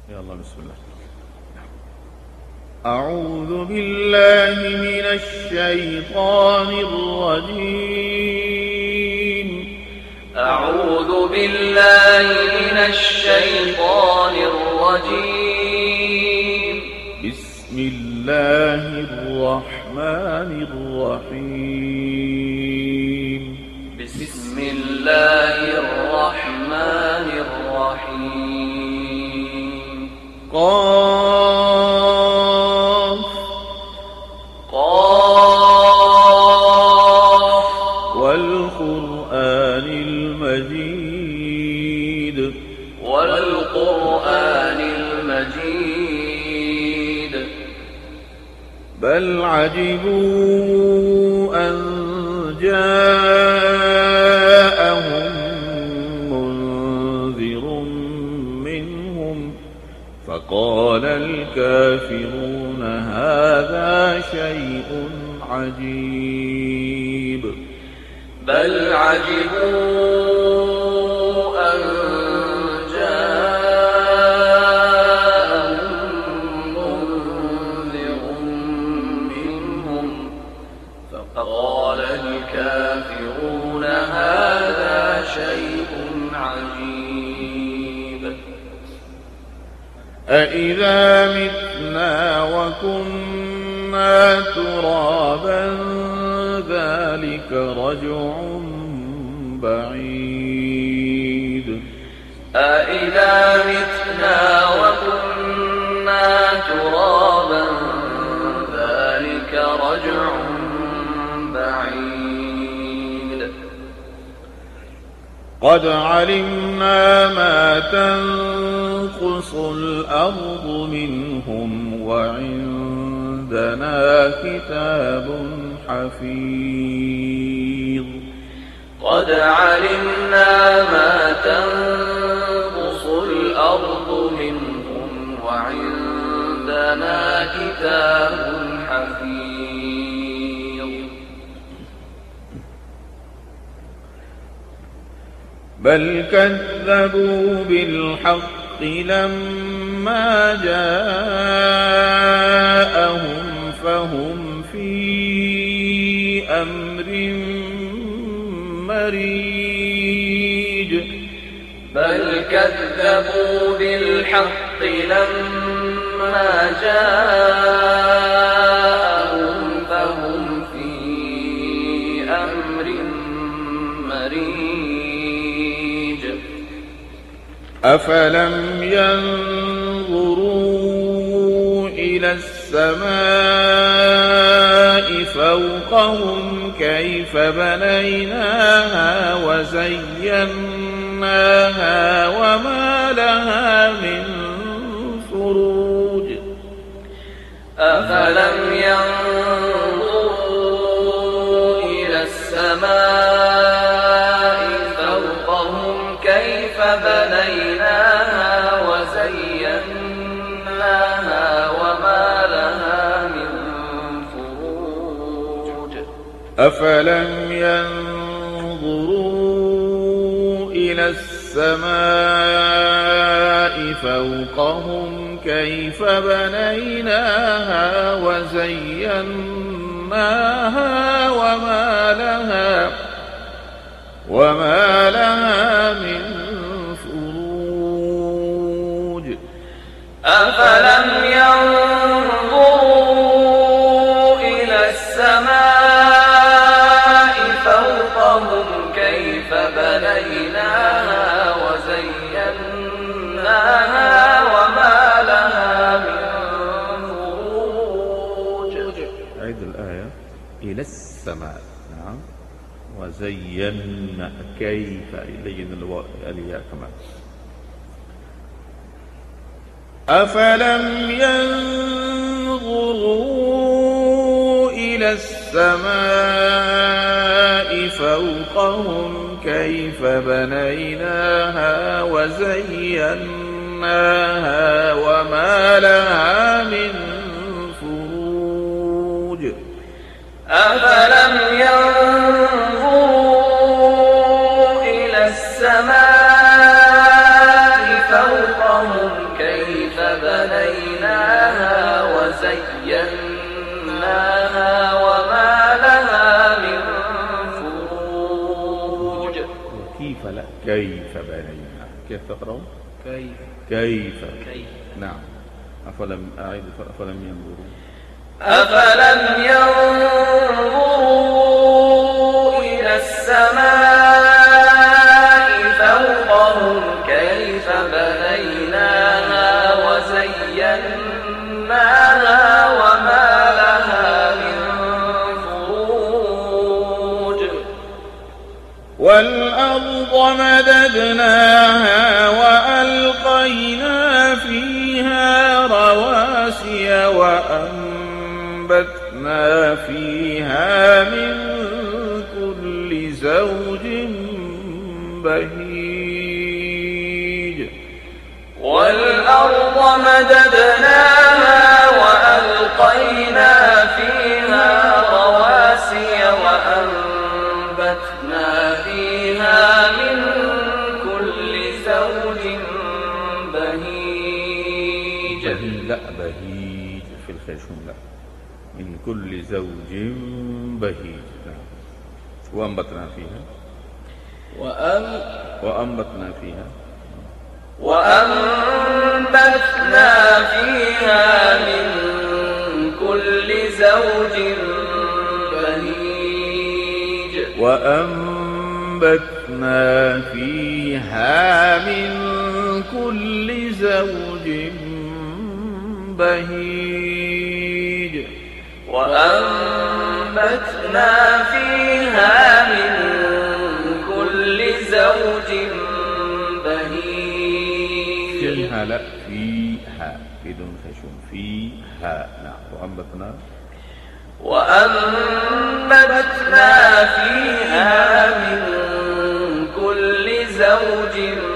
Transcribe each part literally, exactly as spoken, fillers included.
يلا بسم الله. أعوذ بالله من الشيطان الرجيم. أعوذ بالله من الشيطان الرجيم. بسم الله الرحمن الرحيم. بسم الله الرحمن الرحيم. قاف قاف والقرآن المجيد. والقرآن المجيد. بل عجبوا أن جاءهم منذر منهم فقال الكافرون هذا شيء عجيب. بل عجبوا أن جاءهم منذر منهم فقال الكافرون هذا شيء عجيب. أإذا متنا وكنا ترابا ذلك رجع بعيد. أإذا متنا وكنا ترابا ذلك رجع بعيد. قد علمنا ما تنقص الأرض منهم وعندنا كتاب حفيظ. قد علمنا ما تنقص الأرض منهم وعندنا كتاب حفيظ. بل كذبوا بالحق لما جاءهم فهم في أمر مريج. بل كذبوا بالحق لما جاءهم فهم في أمر مريج. أفلم ينظروا إلى السماء فوقهم كيف بنيناها وزيناها وما لها من فروج. أفلم ينظروا إلى السماء فوقهم كيف بنيناها وزيناها وما لها من فروج. أفلم ينظروا إلى السماء فوقهم كيف بنيناها وزيناها وما لها وما لها من فروج. أفلم ينظروا إلى السماء فوقهم كيف بنيناها وزيناها وما لها من فروج. عيد الآية. إلى السماء. نعم. وزينا كيف لين الياء كمان. أفلم ينظروا إلى السماء فوقهم كيف بنيناها وزيناها وما لها من فروج. أفلم ينظروا إلى السماء فوقهم كيف كيف بنينا. كيف تقرأون؟ كيف كيف. كيف. نعم. أفلم أعيد أفلم ينظروا أفلم ينظروا إلى السماء فوقهم كيف بنيناها وزيناها وما لها من فروج. والأرض مددناها وألقينا فيها رواسي وأنبتنا فيها من كل زوج بهيج. والأرض مددناها وألقينا فيها رواسي وأنبتنا فيها من كل زوج بهيج. لا بهيج في الخيشوم لا، من كل زوج بهيج. وأنبتنا فيها وأن وأنبتنا فيها وأنبتنا فيها من كل زوج بهيج. وأنبتنا فيها من كل زوج بهيج. وأنبتنا فيها من كل زوج بهيج. فيها لا فيها بدون خشوم فيها. نعم. وأنبتنا وأنبتنا فيها من كل زوج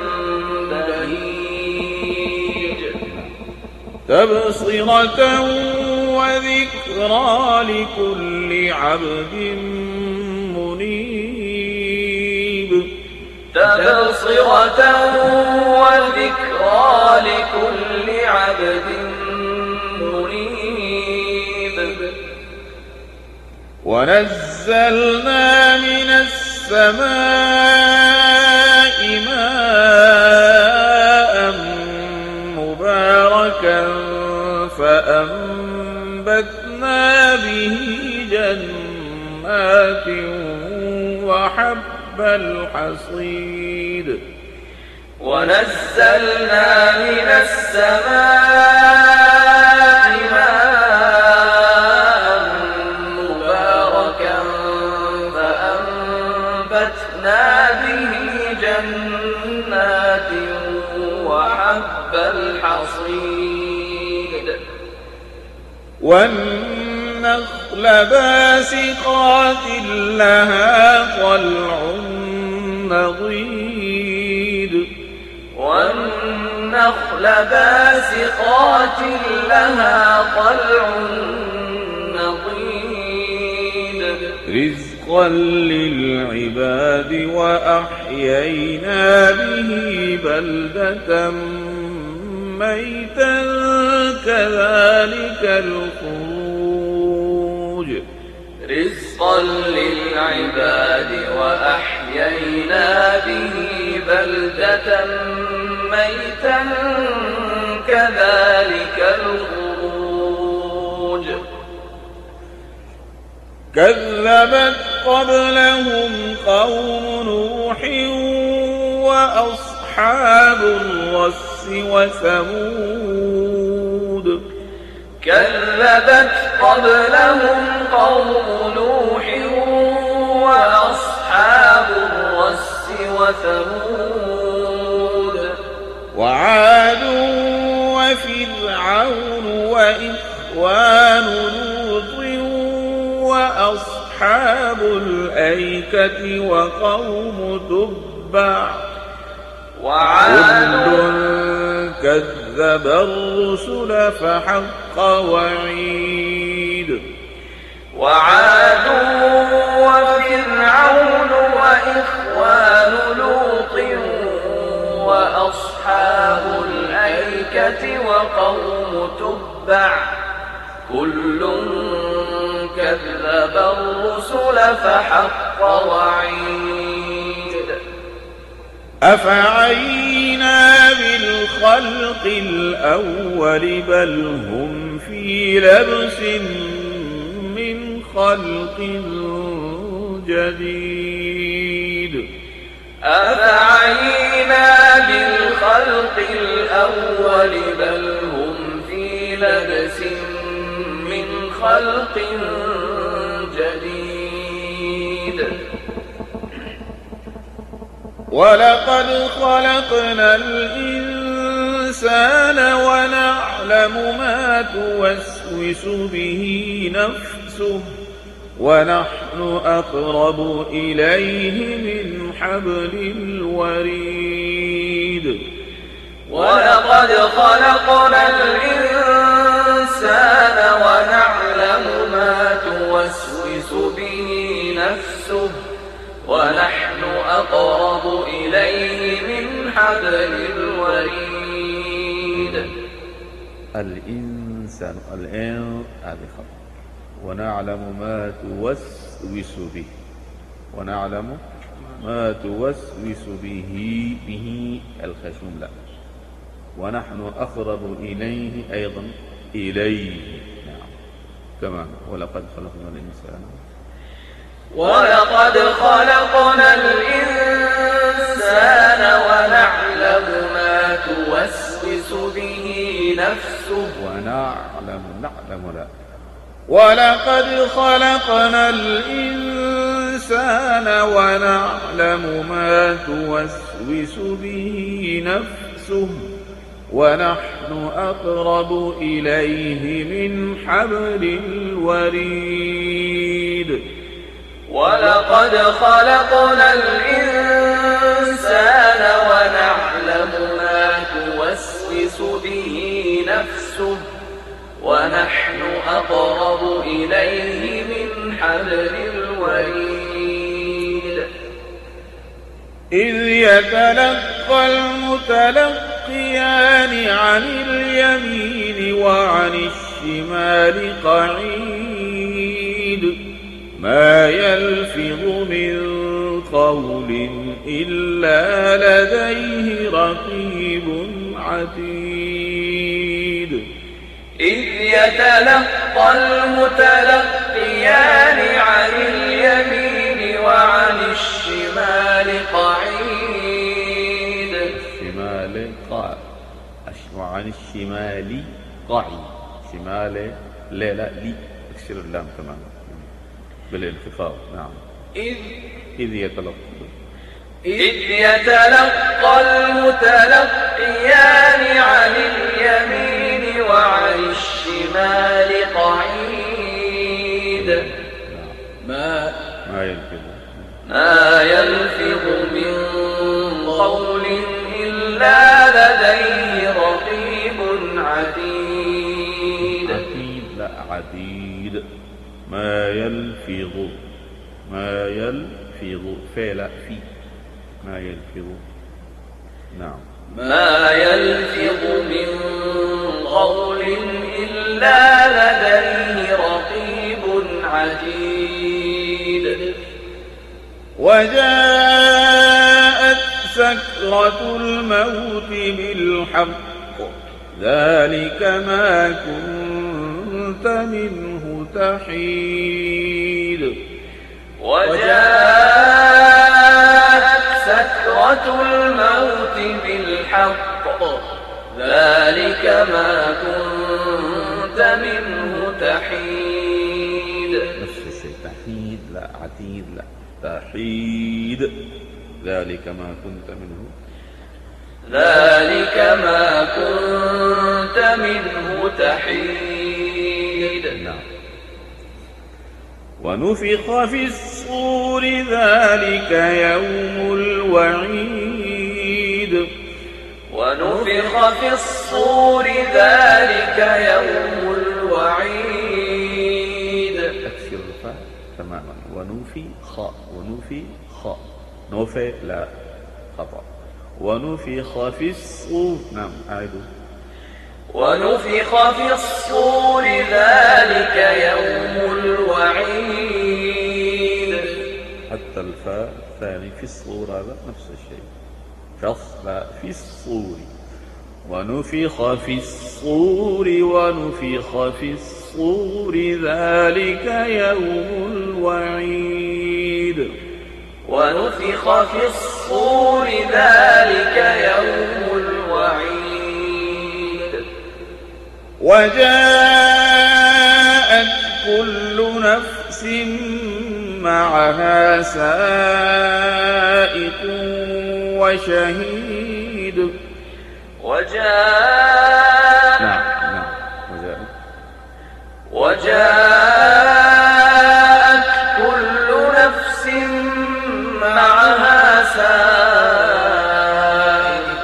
بهيج. تبصرة وذكرى لكل عبد منيب. تبصرة وذكرى لكل عبد منيب. ونزلنا من السماء ماء مباركا فأنبتنا به جنات وحب الحصيد. ونزلنا من السماء ماء مباركا فأنبتنا به جنات وحب الحصيد. والنخل باسقات لها طلع نضيد. والنخل باسقات لها طلع نضيد. رزقا للعباد وأحيينا به بلدة ميتا كذلك الخروج. رزقا للعباد وأحيينا به بلدة ميتا كذلك الخروج. كذبت قبلهم قوم نوح وأصحاب الرس وثمود. كذبت قبلهم قوم نوح وأصحاب الرس وثمود. وعاد وفرعون وإخوان لوط وأصحاب الأيكة وقوم تبع. وعاد كذب الرسل فحق وعيد. وعاد وفرعون وإخوان لوط وأصحاب الأيكة وقوم تبع كل كذب الرسل فحق وعيد. أفعينا بالخلق الأول بل هم في لبس من خلق جديد أفعينا بالخلق الأول بل هم في لبس من خلق جديد ولقد خلقنا الإنسان ونعلم ما توسوس به نفسه ونحن أقرب إليه من حبل الوريد ولقد خلقنا الإنسان ونعلم ما توسوس به نفسه ونحن أقرب إليه من حبل الوريد الإنسان الآن هذه خطأ ونعلم ما توسوس به ونعلم ما توسوس به به الخشوم لا ونحن أقرب إليه أيضا إليه نعم كمان ولقد خلقنا الإنسان ولقد خلقنا الإنسان ونعلم ما توسوس به نفسه ونعلم نعلم لا ولقد خلقنا الإنسان ونعلم ما توسوس به نفسه ونحن أقرب إليه من حبل الوريد ولقد خلقنا الإنسان ونعلم ما توسوس به نفسه ونحن أقرب إليه من حبل الوريد إذ يتلقى المتلقيان عن اليمين وعن الشمال قعيد ما يلفظ من قول إلا لديه رقيب عتيد إذ يتلقى المتلقيان عن اليمين وعن الشمال قعيد الشمال قاع وعن الشمال قعيد شمال لا لا لي اكسر اللام تماما بالانخفاض نعم إذ إذ يتلقى إذ يتلقى المتلقيان عن اليمين وعن الشمال قعيد ما ما يلفظ ما يلفظ من قول إلا لديه رقيب عتيد عتيد لا عتيد ما يلفظ ما يلفظ فعل في ما يلفظ نعم ما يلفظ من قول إلا لديه رقيب عتيد وجاءت سكرة الموت بالحق ذلك ما كنت منه تحيد وجاءت سكرة الموت بالحق ذلك ما كنت منه تحيد نفس الشيء تحيد لا عتيد لا تحيد ذلك ما كنت منه ذلك ما كنت منه تحيد نعم ونفخ في الصور ذلك يوم الوعيد ونفخ في الصور ذلك يوم الوعيد أكسر الفاء تماما ونفخ ونفخ نفخ لا خطأ ونفخ في الصور نعم أعيدوا ونفخ في الصور ذلك يوم الوعيد حتى الفاء الثاني في الصور هذا نفس الشيء فصل في الصور ونفخ في الصور ونفخ في الصور ذلك يوم الوعيد ونفخ في الصور ذلك يوم الوعيد وجاءت كل نفس معها سائق وشهيد وجاء نعم نعم وجاءت وجاءت كل نفس معها سائق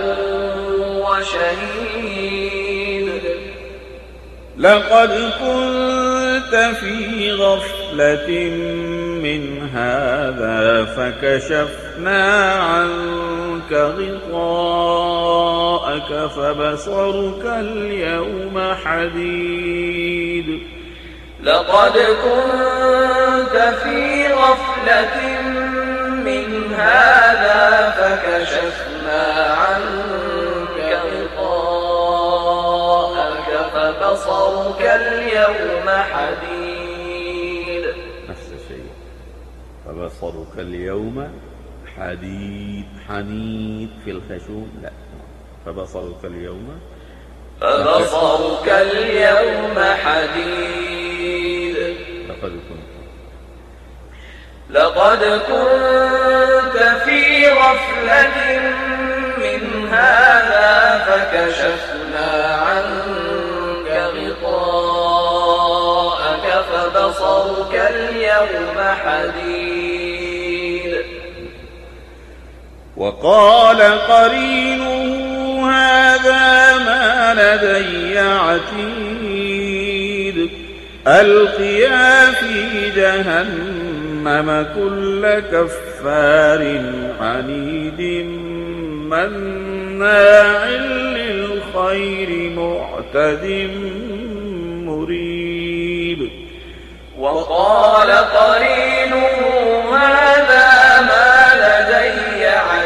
وشهيد لقد كنت في غفلة من هذا فكشفنا عنك غطاءك فبصرك اليوم حديد لقد كنت في غفلة من هذا فكشفنا عنك غطاءك فبصرك اليوم حديد نفس الشيء فبصرك اليوم حديد حنيد في الخشوم لا فبصرك اليوم فبصرك اليوم حديد لقد كنت لقد كنت في غفلة من هذا فكشفنا عنك غطاءك فبصرك اليوم حديد وقال قرينه هذا ما لدي عتيد ألقيا في جهنم كل كفار عنيد مناع للخير معتد مريب وقال قرينه هذا ما لدي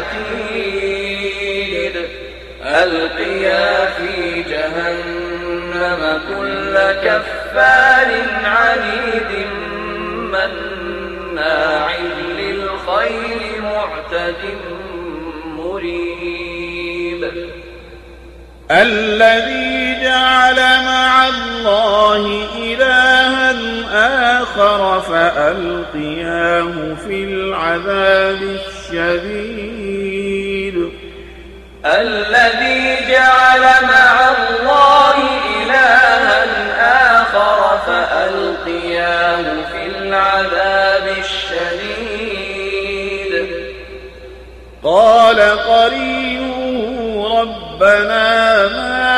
عتيد ألقيا في جهنم كل كفار عنيد مناع للخير معتد مريب الذي جعل مع الله إلها آخر فألقياه في العذاب الشديد الذي جعل مع الله إلها آخر فألقياه في العذاب الشديد قال قرينه ربنا ما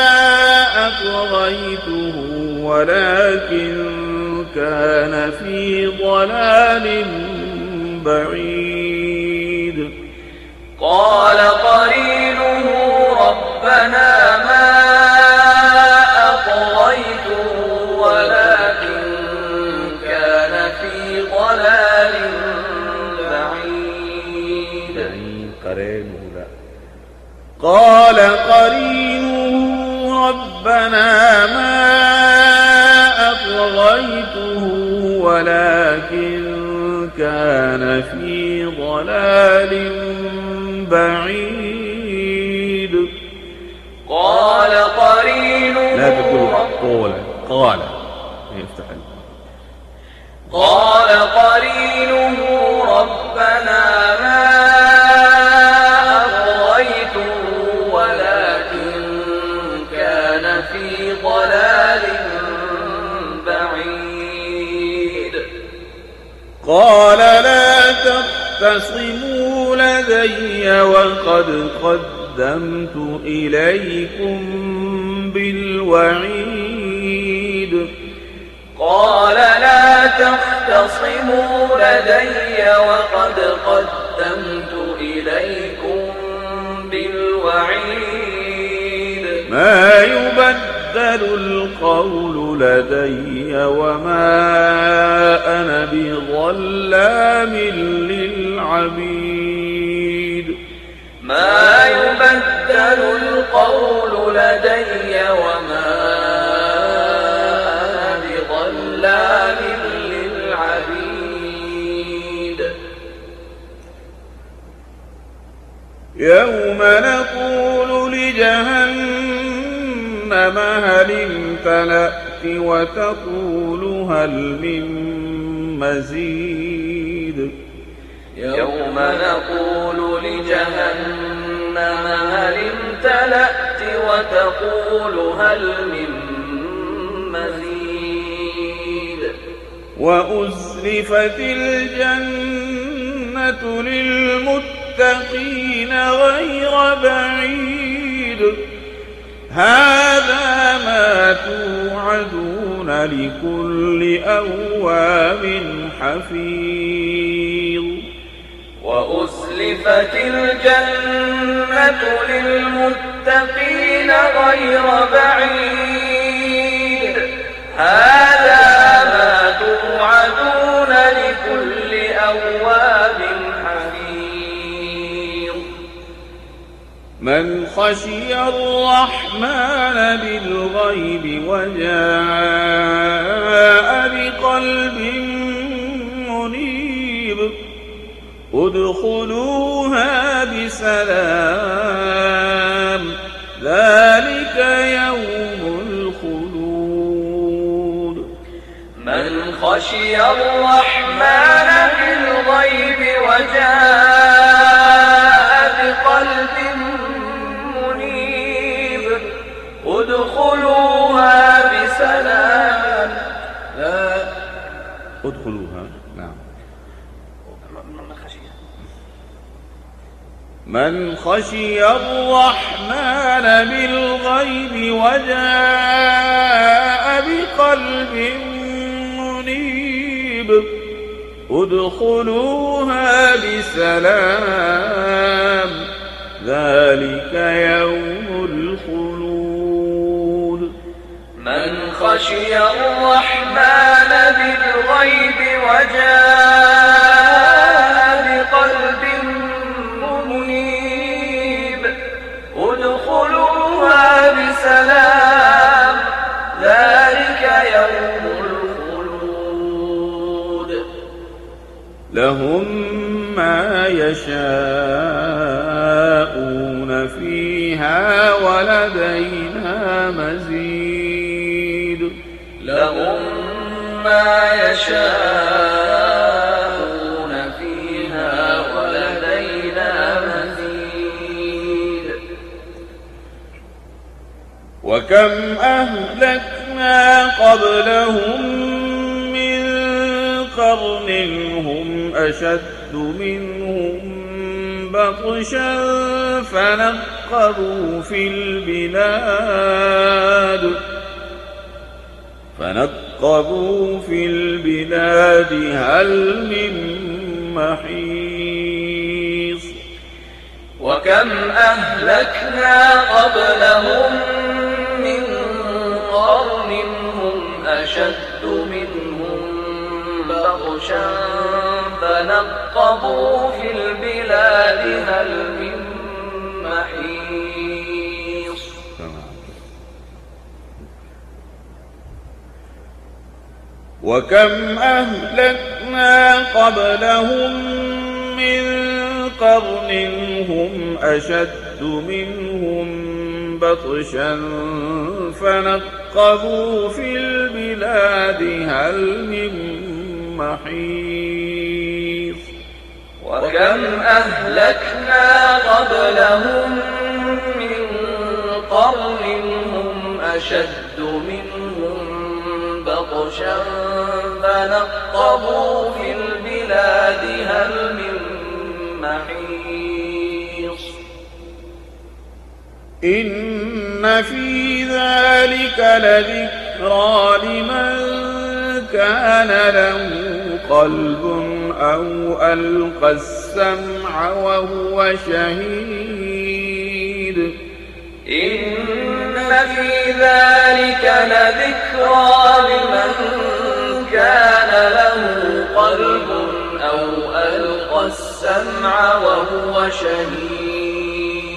أطغيته ولكن كان في ضلال بعيد قال قرينه ربنا ما أطغيته ولكن كان في ضلال بعيد قرينه لا قال قرينه ربنا ما أطغيته ولكن كان في ضلال بعيد قال قرينه لا تقول قول قال يفتح قال قرينه ربنا ما أطغيته ولكن كان في ضلال بعيد قال لا تختصموا لدي وقد قدمت إليكم بالوعيد قال لا تختصموا لدي وقد قدمت إليكم بالوعيد ما يبدل القول لدي وما أنا بظلام للعبيد ما ما يبدل القول لدي وما أنا بظلام للعبيد يوم نقول لجهنم هل امتلأت وتقول هل من مزيد يوم نقول لجهنم هل امتلأت وتقول هل من مزيد وأزلفت الجنة للمتقين غير بعيد هذا ما توعدون لكل أواب حفيظ وأزلفت الجنة للمتقين غير بعيد هذا ما توعدون لكل أواب حفيظ من خشي الرحمن بالغيب وجاء بقلب منيب ادخلوها بسلام ذلك يوم الخلود من خشي الرحمن بالغيب وجاء بقلب منيب ادخلوها بسلام ادخلوها نعم من خشي الرحمن بالغيب وجاء بقلب منيب ادخلوها بسلام ذلك يوم الخلود من خشي الرحمن بالغيب وجاء بقلب منيب ادخلوها بسلام ذلك يوم الخلود لهم ما يشاءون فيها ولدينا مزيد لهم ما يشاءون فيها ولدينا مزيد وكم أهلكنا قبلهم من قرن هم أشد منهم بطشا فنقبوا في البلاد فنقبوا في البلاد هل من محيص وكم أهلكنا قبلهم من قرن هم أشد منهم بطشا فنقبوا في البلاد هل من محيص وكم أهلكنا قبلهم من قرن هم أشد منهم بطشا فنقبوا في البلاد هل من محيص وكم أهلكنا قبلهم من قرن هم أشد منهم بطشا فنقبوا في البلاد هل من محيص إن في ذلك لذكرى لمن كان له قلب أو ألقى السمع وهو شهيد إن في ذلك لذكرى لمن كان له قلب أو ألقى السمع وهو شهيد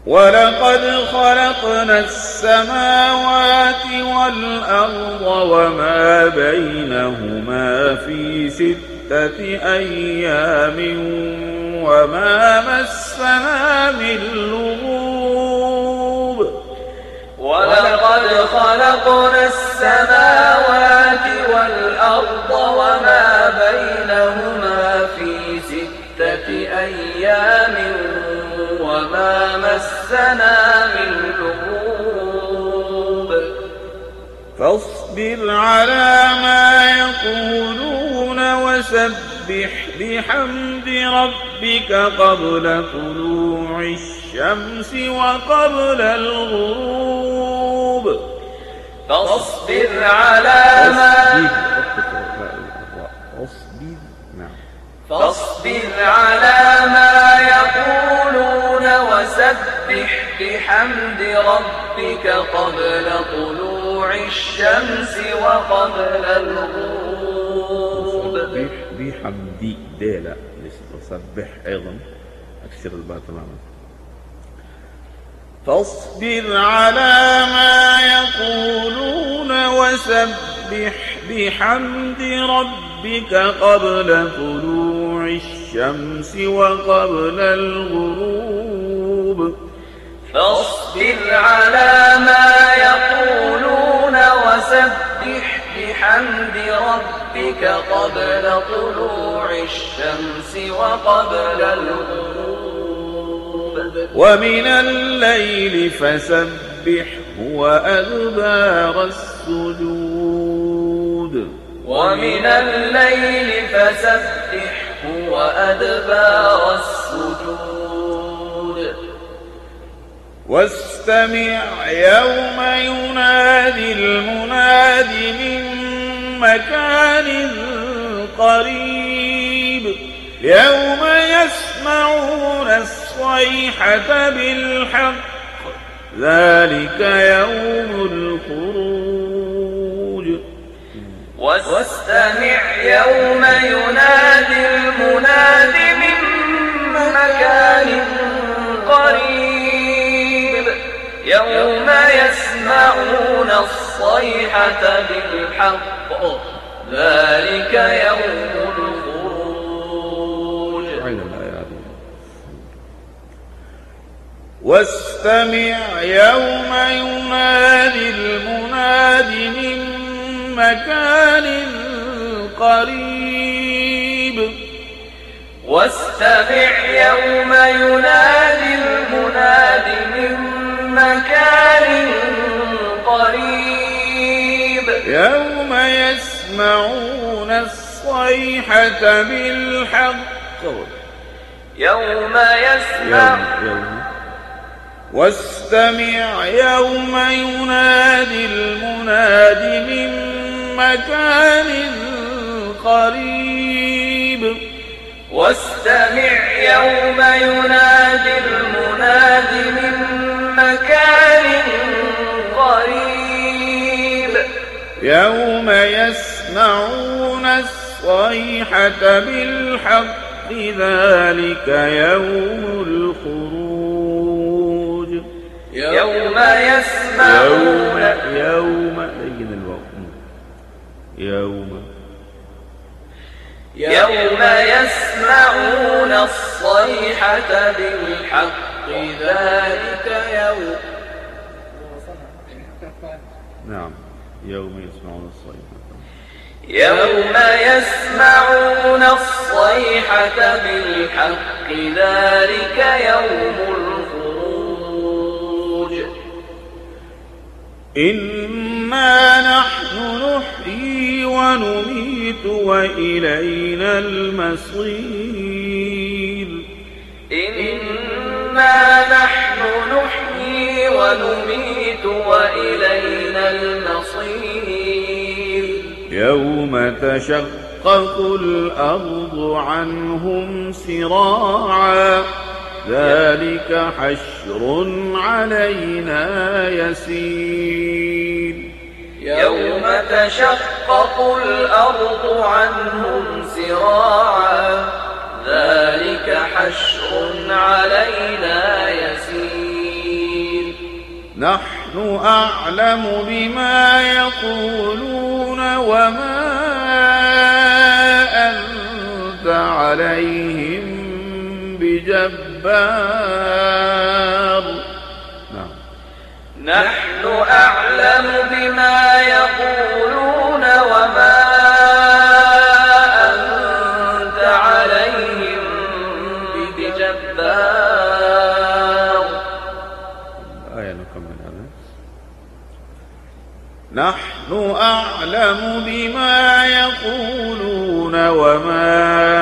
ولقد خلقنا السماوات والأرض وما بينهما في ستة أيام وما مسنا من لغوب ولقد خلقنا السماوات والأرض وما بينهما في ستة أيام وما مسنا من لغوب فاصبر على ما يقولون وسبح بحمد ربك قبل طلوع الشمس وقبل الغروب فاصبر على ما فاصبر على ما يقولون وسبح بحمد ربك قبل طلوع الشمس وقبل الغروب سبح بحمد ديلا سبح أيضا أكسر الباء تماما فاصبر على ما يقولون وسبح بحمد ربك قبل طلوع الشمس وقبل الغروب فاصبر على ما يقولون وسبح بحمد ربك قبل طلوع الشمس وقبل الغروب ومن الليل فسبحه وأدبار السجود ومن الليل فسبحه وأدبار السجود واستمع يوم ينادي المناد من مكان قريب يوم يسمعون الصيحة بالحق ذلك يوم الخروج واستمع يوم ينادي المناد من مكان قريب يوم يسمعون الصيحة بالحق ذلك يوم الخروج واستمع يوم ينادي المناد من مكان قريب واستمع يوم ينادي المناد من مكان قريب يوم يسمعون الصيحة بالحق يوم يسمع يوم واستمع يوم ينادي المناد من مكان قريب واستمع يوم ينادي المناد من مكان قريب يوم يسمعون الصيحة بالحق ذلك يوم الخروج يوم يسمعون يوم يوم يوم يوم يسمعون الصيحة بالحق ذلك يوم نعم يوم يسمعون الصيحة يوم يسمعون الصيحة بالحق ذلك يوم الخروج إنا نحن نحيي ونميت وإلينا المصير إنا نحن نحيي ونميت وإلينا المصير يوم تشقق الأرض عنهم سراعا ذلك حشر علينا يسير يوم تشقق الأرض عنهم سراعا ذلك حشر علينا يسير نحن أعلم بما يقولون وما أنت عليهم بجبار. نعم. نحن أعلم بما يقولون وما أنت عليهم بجبار. آية نكمل هذا. نحن أعلم بما يقولون وما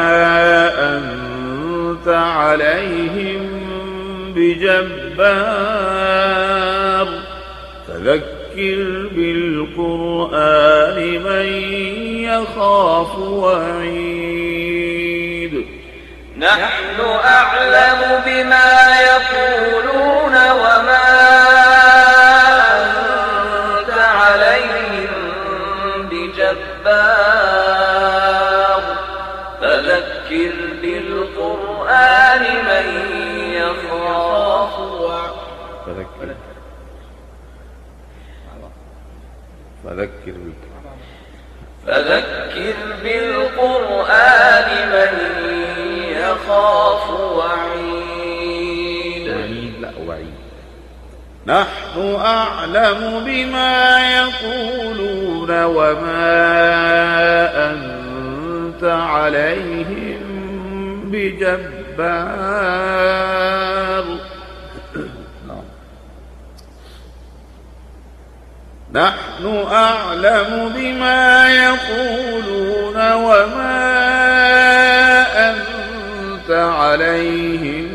أنت عليهم بجبار فذكر بالقرآن من يخاف وعيد. نحن أعلم بما يقولون وما أنت عليهم بجبار فذكر بالقرآن من يخاف فذكر فذكر فذكر بالقرآن من يخاف وعيد. وعيد لا وعيد. نحن أعلم بما يقولون وما أنت عليهم بجبار. نحن أعلم بما يقولون وما أنت عليهم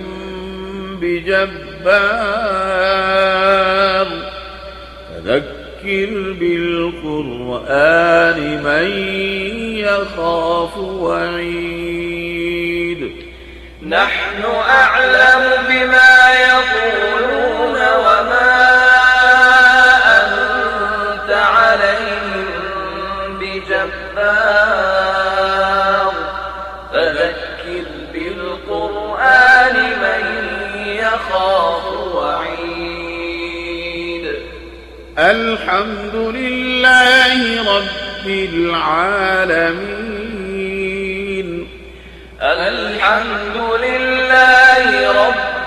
بجبار فذكر بالقرآن من يخاف وعيد. نحن أعلم بما يقولون وما أنت عليهم بجبار فذكر بالقرآن من يخاف وعيد. الحمد لله رب العالمين. الحمد لله رب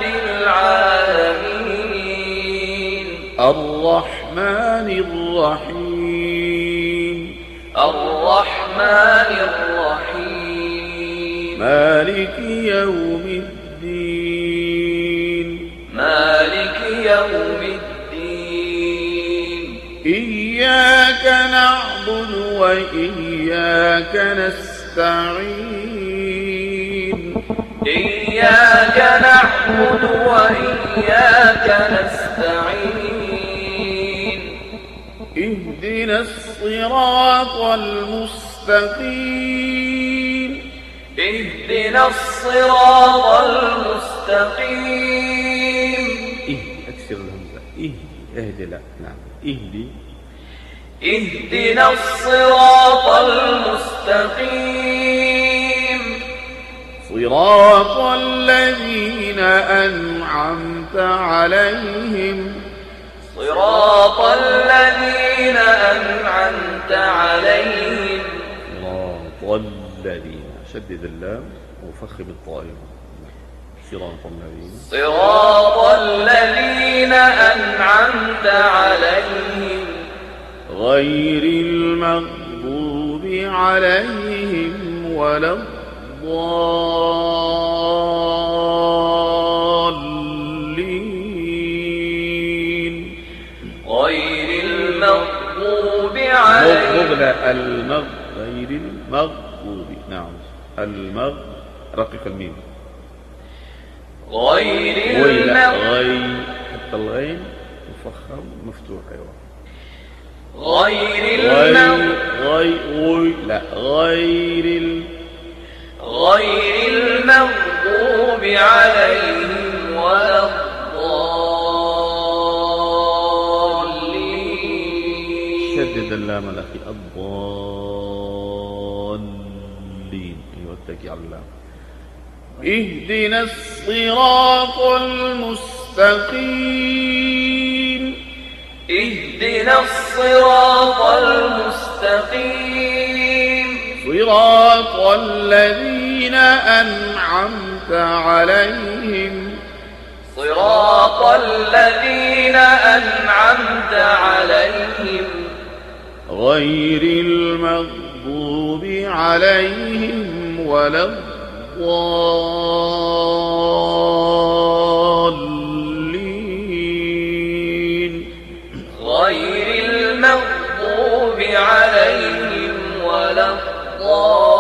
العالمين. الرحمن الرحيم. الرحمن الرحيم. مالك يوم الدين. مالك يوم الدين. إياك نعبد وإياك نستعين. إياك نعبد وإياك نستعين. اهدنا الصراط المستقيم. اهدنا الصراط المستقيم. إه أكسر الهمزة. إه اهدي لا نعم اهدي. اهدنا الصراط المستقيم. صراط الذين أنعمت عليهم. صراط الذين أنعمت عليهم. صراط الذين شدد اللام وفخم الطاء. صراط الذين. صراط الذين أنعمت عليهم غير المغضوب عليهم ولا الضالين. غير المغضوب عليهم. لا المغ غير المغضوب. نعم المغ رقق الميم. غير المغضوب. غير حتى الغين مفخم مفتوح. ايوه غير المغضوب. غير لا غير ال غير المغضوب عليهم ولا الضالين. شدد اللام الأخير. الضالين. ايوه اتكي على اللام. اهدنا الصراط المستقيم. اهدنا الصراط المستقيم صراط الذين أنعمت عليهم صراط الذين أنعمت عليهم غير المغضوب عليهم ولا الضالين غير المغضوب عليهم ولا الضالين